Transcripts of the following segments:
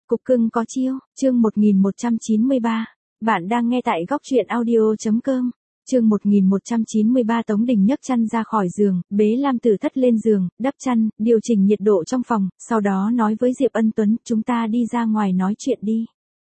Cục cưng có chiêu, chương 1193. Bạn đang nghe tại góc truyện audio.com. Chương 1193 Tống Đình nhấc chăn ra khỏi giường, bế Lam Tử Thất lên giường, đắp chăn, điều chỉnh nhiệt độ trong phòng, sau đó nói với Diệp Ân Tuấn, chúng ta đi ra ngoài nói chuyện đi.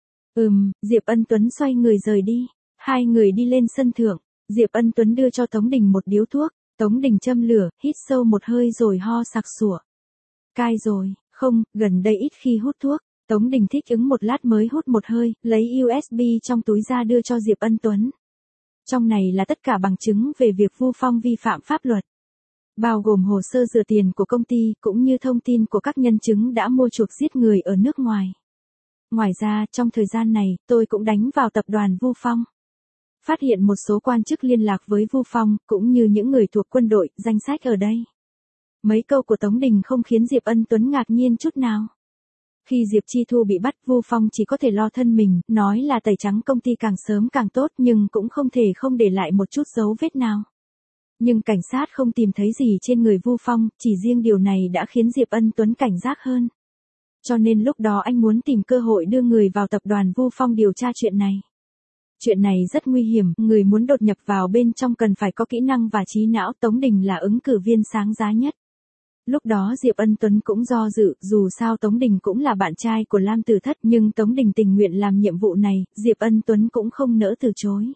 Diệp Ân Tuấn xoay người rời đi. Hai người đi lên sân thượng, Diệp Ân Tuấn đưa cho Tống Đình một điếu thuốc, Tống Đình châm lửa, hít sâu một hơi rồi ho sặc sủa. Cai rồi, không, gần đây ít khi hút thuốc. Tống Đình thích ứng một lát mới hút một hơi, lấy USB trong túi ra đưa cho Diệp Ân Tuấn. Trong này là tất cả bằng chứng về việc Vu Phong vi phạm pháp luật. Bao gồm hồ sơ rửa tiền của công ty, cũng như thông tin của các nhân chứng đã mua chuộc giết người ở nước ngoài. Ngoài ra, trong thời gian này, tôi cũng đánh vào tập đoàn Vu Phong. Phát hiện một số quan chức liên lạc với Vu Phong, cũng như những người thuộc quân đội, danh sách ở đây. Mấy câu của Tống Đình không khiến Diệp Ân Tuấn ngạc nhiên chút nào. Khi Diệp Chi Thu bị bắt, Vu Phong chỉ có thể lo thân mình, nói là tẩy trắng công ty càng sớm càng tốt, nhưng cũng không thể không để lại một chút dấu vết nào. Nhưng cảnh sát không tìm thấy gì trên người Vu Phong, chỉ riêng điều này đã khiến Diệp Ân Tuấn cảnh giác hơn. Cho nên lúc đó anh muốn tìm cơ hội đưa người vào tập đoàn Vu Phong điều tra chuyện này. Chuyện này rất nguy hiểm, người muốn đột nhập vào bên trong cần phải có kỹ năng và trí não. Tống Đình là ứng cử viên sáng giá nhất. Lúc đó Diệp Ân Tuấn cũng do dự, dù sao Tống Đình cũng là bạn trai của Lam Tử Thất, nhưng Tống Đình tình nguyện làm nhiệm vụ này, Diệp Ân Tuấn cũng không nỡ từ chối.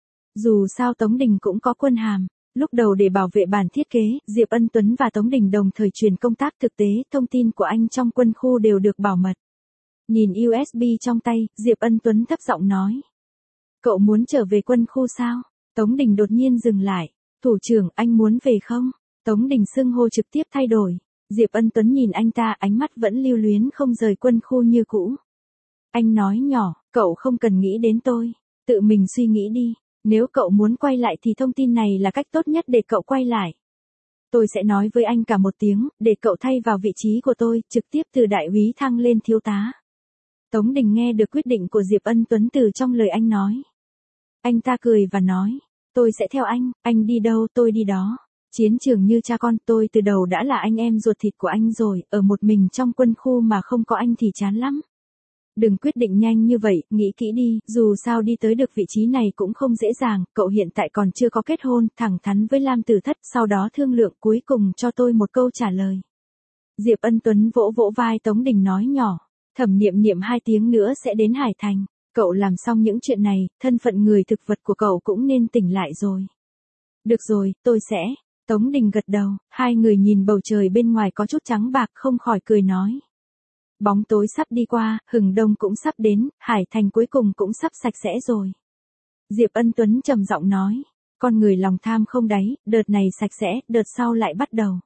Dù sao Tống Đình cũng có quân hàm. Lúc đầu để bảo vệ bản thiết kế, Diệp Ân Tuấn và Tống Đình đồng thời truyền công tác thực tế, thông tin của anh trong quân khu đều được bảo mật. Nhìn USB trong tay, Diệp Ân Tuấn thấp giọng nói. Cậu muốn trở về quân khu sao? Tống Đình đột nhiên dừng lại. Thủ trưởng, anh muốn về không? Tống Đình xưng hô trực tiếp thay đổi. Diệp Ân Tuấn nhìn anh ta, ánh mắt vẫn lưu luyến không rời quân khu như cũ. Anh nói nhỏ, cậu không cần nghĩ đến tôi. Tự mình suy nghĩ đi. Nếu cậu muốn quay lại thì thông tin này là cách tốt nhất để cậu quay lại. Tôi sẽ nói với anh cả một tiếng, để cậu thay vào vị trí của tôi, trực tiếp từ đại úy thăng lên thiếu tá. Tống Đình nghe được quyết định của Diệp Ân Tuấn từ trong lời anh nói. Anh ta cười và nói, tôi sẽ theo anh đi đâu tôi đi đó. Chiến trường như cha con, tôi từ đầu đã là anh em ruột thịt của anh rồi, ở một mình trong quân khu mà không có anh thì chán lắm. Đừng quyết định nhanh như vậy, nghĩ kỹ đi, dù sao đi tới được vị trí này cũng không dễ dàng, cậu hiện tại còn chưa có kết hôn, thẳng thắn với Lam Tử Thất, sau đó thương lượng cuối cùng cho tôi một câu trả lời. Diệp Ân Tuấn vỗ vỗ vai Tống Đình nói nhỏ, Thẩm Niệm Niệm 2 tiếng nữa sẽ đến Hải Thành, cậu làm xong những chuyện này, thân phận người thực vật của cậu cũng nên tỉnh lại rồi. Được rồi, tôi sẽ. Tống Đình gật đầu, hai người nhìn bầu trời bên ngoài có chút trắng bạc không khỏi cười nói. Bóng tối sắp đi qua, hừng đông cũng sắp đến, Hải Thành cuối cùng cũng sắp sạch sẽ rồi. Diệp Ân Tuấn trầm giọng nói, con người lòng tham không đáy, đợt này sạch sẽ, đợt sau lại bắt đầu.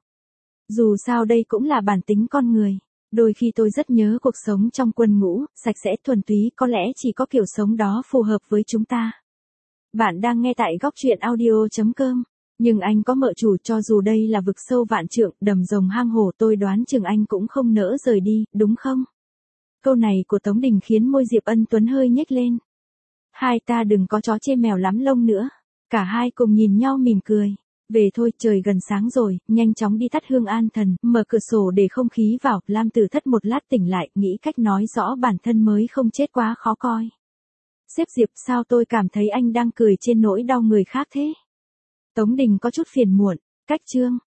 Dù sao đây cũng là bản tính con người. Đôi khi tôi rất nhớ cuộc sống trong quân ngũ, sạch sẽ thuần túy, có lẽ chỉ có kiểu sống đó phù hợp với chúng ta. Bạn đang nghe tại góc truyện audio.com. Nhưng anh có mợ chủ, cho dù đây là vực sâu vạn trượng, đầm rồng hang hổ, tôi đoán chừng anh cũng không nỡ rời đi, đúng không? Câu này của Tống Đình khiến môi Diệp Ân Tuấn hơi nhếch lên. Hai ta đừng có chó chê mèo lắm lông nữa. Cả hai cùng nhìn nhau mỉm cười. Về thôi, trời gần sáng rồi, nhanh chóng đi tắt hương an thần, mở cửa sổ để không khí vào. Lam Tử Thất một lát tỉnh lại, nghĩ cách nói rõ bản thân mới không chết quá khó coi. Sếp Diệp, sao tôi cảm thấy anh đang cười trên nỗi đau người khác thế? Tống Đình có chút phiền muộn, cách chương.